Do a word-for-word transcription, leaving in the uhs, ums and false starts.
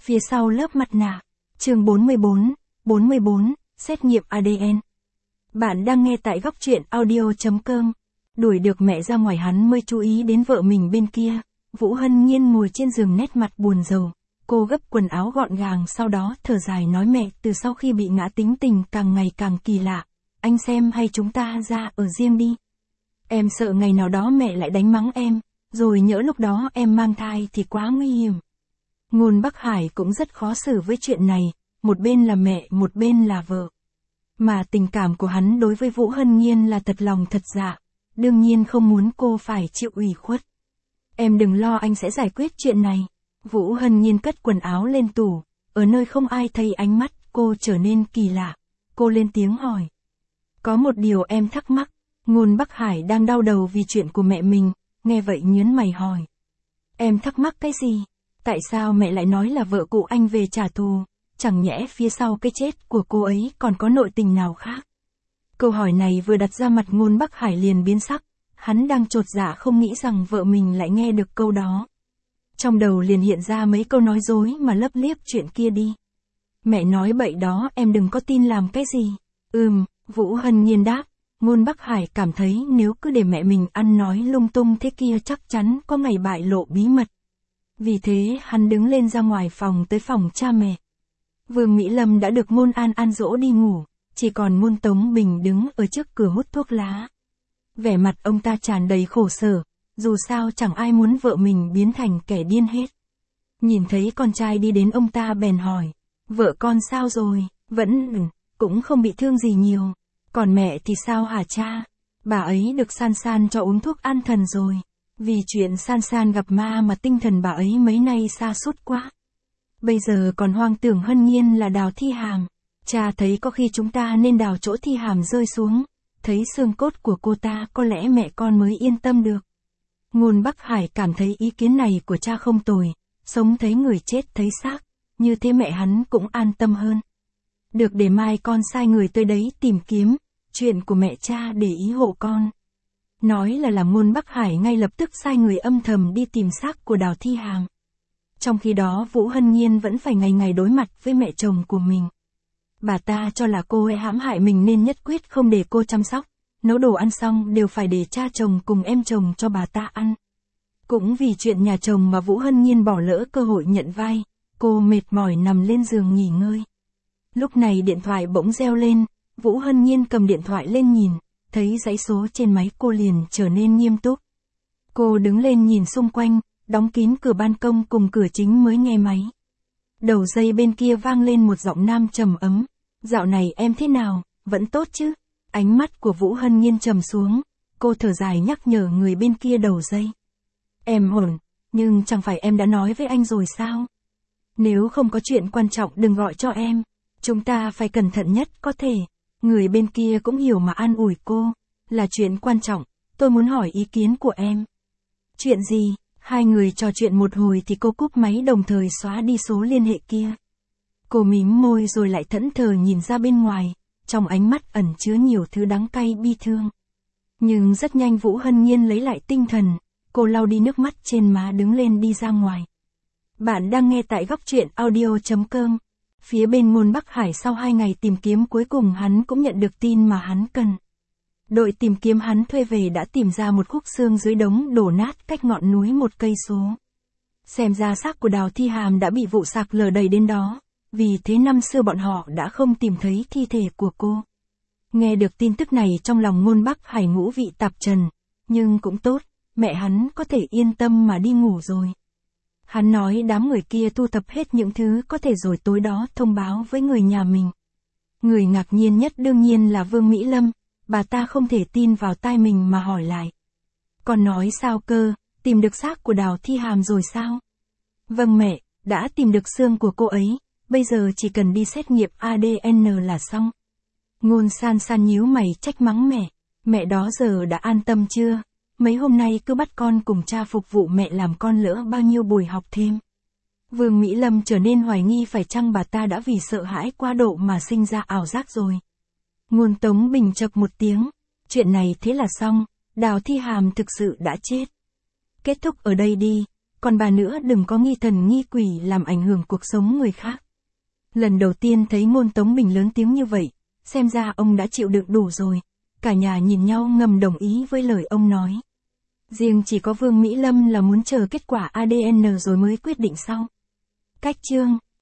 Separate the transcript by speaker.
Speaker 1: Phía sau lớp mặt nạ. Chương bốn mươi bốn, bốn mươi bốn, xét nghiệm a đê en. Bạn đang nghe tại góc truyện audio chấm com. Đuổi được mẹ ra ngoài hắn mới chú ý đến vợ mình bên kia. Vũ Hân Nhiên ngồi trên giường nét mặt buồn rầu. Cô gấp quần áo gọn gàng sau đó thở dài nói mẹ từ sau khi bị ngã tính tình càng ngày càng kỳ lạ. Anh xem hay chúng ta ra ở riêng đi. Em sợ ngày nào đó mẹ lại đánh mắng em, rồi nhỡ lúc đó em mang thai thì quá nguy hiểm. Ngôn Bắc Hải cũng rất khó xử với chuyện này, một bên là mẹ một bên là vợ. Mà tình cảm của hắn đối với Vũ Hân Nhiên là thật lòng thật dạ, đương nhiên không muốn cô phải chịu ủy khuất. Em đừng lo anh sẽ giải quyết chuyện này. Vũ Hân Nhiên cất quần áo lên tủ, ở nơi không ai thấy ánh mắt cô trở nên kỳ lạ. Cô lên tiếng hỏi. Có một điều em thắc mắc, Ngôn Bắc Hải đang đau đầu vì chuyện của mẹ mình, nghe vậy nhớn mày hỏi. Em thắc mắc cái gì? Tại sao mẹ lại nói là vợ cụ anh về trả thù, chẳng nhẽ phía sau cái chết của cô ấy còn có nội tình nào khác? Câu hỏi này vừa đặt ra mặt Ngôn Bắc Hải liền biến sắc, hắn đang chột dạ không nghĩ rằng vợ mình lại nghe được câu đó. Trong đầu liền hiện ra mấy câu nói dối mà lấp liếc chuyện kia đi. Mẹ nói bậy đó em đừng có tin làm cái gì. Ừm, Vũ Hân Nhiên đáp. Ngôn Bắc Hải cảm thấy nếu cứ để mẹ mình ăn nói lung tung thế kia chắc chắn có ngày bại lộ bí mật. Vì thế hắn đứng lên ra ngoài phòng tới phòng cha mẹ. Vương Mỹ Lâm đã được Ngôn An An dỗ đi ngủ, chỉ còn Ngôn Tống Bình đứng ở trước cửa hút thuốc lá. Vẻ mặt ông ta tràn đầy khổ sở, dù sao chẳng ai muốn vợ mình biến thành kẻ điên hết. Nhìn thấy con trai đi đến ông ta bèn hỏi, vợ con sao rồi, vẫn, cũng không bị thương gì nhiều. Còn mẹ thì sao hả cha? Bà ấy được San San cho uống thuốc an thần rồi. Vì chuyện San San gặp ma mà tinh thần bà ấy mấy nay sa sút quá. Bây giờ còn hoang tưởng Hân Nhiên là đào thi hàm. Cha thấy có khi chúng ta nên đào chỗ thi hàm rơi xuống. Thấy xương cốt của cô ta có lẽ mẹ con mới yên tâm được. Ngôn Bắc Hải cảm thấy ý kiến này của cha không tồi. Sống thấy người chết thấy xác. Như thế mẹ hắn cũng an tâm hơn. Được để mai con sai người tới đấy tìm kiếm. Chuyện của mẹ cha để ý hộ con. Nói là làm Ngôn Bắc Hải ngay lập tức sai người âm thầm đi tìm xác của Đào Thi Hàm. Trong khi đó Vũ Hân Nhiên vẫn phải ngày ngày đối mặt với mẹ chồng của mình. Bà ta cho là cô ấy hãm hại mình nên nhất quyết không để cô chăm sóc. Nấu đồ ăn xong đều phải để cha chồng cùng em chồng cho bà ta ăn. Cũng vì chuyện nhà chồng mà Vũ Hân Nhiên bỏ lỡ cơ hội nhận vai. Cô mệt mỏi nằm lên giường nghỉ ngơi. Lúc này điện thoại bỗng reo lên. Vũ Hân Nhiên cầm điện thoại lên nhìn, thấy dãy số trên máy cô liền trở nên nghiêm túc. Cô đứng lên nhìn xung quanh, đóng kín cửa ban công cùng cửa chính mới nghe máy. Đầu dây bên kia vang lên một giọng nam trầm ấm. Dạo này em thế nào, vẫn tốt chứ? Ánh mắt của Vũ Hân Nhiên trầm xuống, cô thở dài nhắc nhở người bên kia đầu dây. Em ổn, nhưng chẳng phải em đã nói với anh rồi sao? Nếu không có chuyện quan trọng đừng gọi cho em, chúng ta phải cẩn thận nhất có thể. Người bên kia cũng hiểu mà an ủi cô, là chuyện quan trọng, tôi muốn hỏi ý kiến của em. Chuyện gì? Hai người trò chuyện một hồi thì cô cúp máy đồng thời xóa đi số liên hệ kia. Cô mím môi rồi lại thẫn thờ nhìn ra bên ngoài, trong ánh mắt ẩn chứa nhiều thứ đắng cay bi thương. Nhưng rất nhanh Vũ Hân Nhiên lấy lại tinh thần, cô lau đi nước mắt trên má đứng lên đi ra ngoài. Bạn đang nghe tại góc truyện audio chấm com. Phía bên Ngôn Bắc Hải sau hai ngày tìm kiếm cuối cùng hắn cũng nhận được tin mà hắn cần. Đội tìm kiếm hắn thuê về đã tìm ra một khúc xương dưới đống đổ nát cách ngọn núi một cây số. Xem ra xác của Đào Thi Hàm đã bị vụ sạc lở đầy đến đó, vì thế năm xưa bọn họ đã không tìm thấy thi thể của cô. Nghe được tin tức này trong lòng Ngôn Bắc Hải ngũ vị tạp trần, nhưng cũng tốt, mẹ hắn có thể yên tâm mà đi ngủ rồi. Hắn nói đám người kia thu thập hết những thứ có thể rồi tối đó thông báo với người nhà mình. Người ngạc nhiên nhất đương nhiên là Vương Mỹ Lâm, bà ta không thể tin vào tai mình mà hỏi lại. Còn nói sao cơ, tìm được xác của Đào Thi Hàm rồi sao? Vâng mẹ, đã tìm được xương của cô ấy, bây giờ chỉ cần đi xét nghiệm a đê en là xong. Ngôn San San nhíu mày trách mắng mẹ, mẹ đó giờ đã an tâm chưa? Mấy hôm nay cứ bắt con cùng cha phục vụ mẹ làm con lỡ bao nhiêu buổi học thêm. Vương Mỹ Lâm trở nên hoài nghi phải chăng bà ta đã vì sợ hãi quá độ mà sinh ra ảo giác rồi. Ngôn Tống Bình chậc một tiếng. Chuyện này thế là xong, Đào Thi Hàm thực sự đã chết. Kết thúc ở đây đi, còn bà nữa đừng có nghi thần nghi quỷ làm ảnh hưởng cuộc sống người khác. Lần đầu tiên thấy Ngôn Tống Bình lớn tiếng như vậy, xem ra ông đã chịu đựng đủ rồi. Cả nhà nhìn nhau ngầm đồng ý với lời ông nói. Riêng chỉ có Vương Mỹ Lâm là muốn chờ kết quả a đê en rồi mới quyết định sau. Cách chương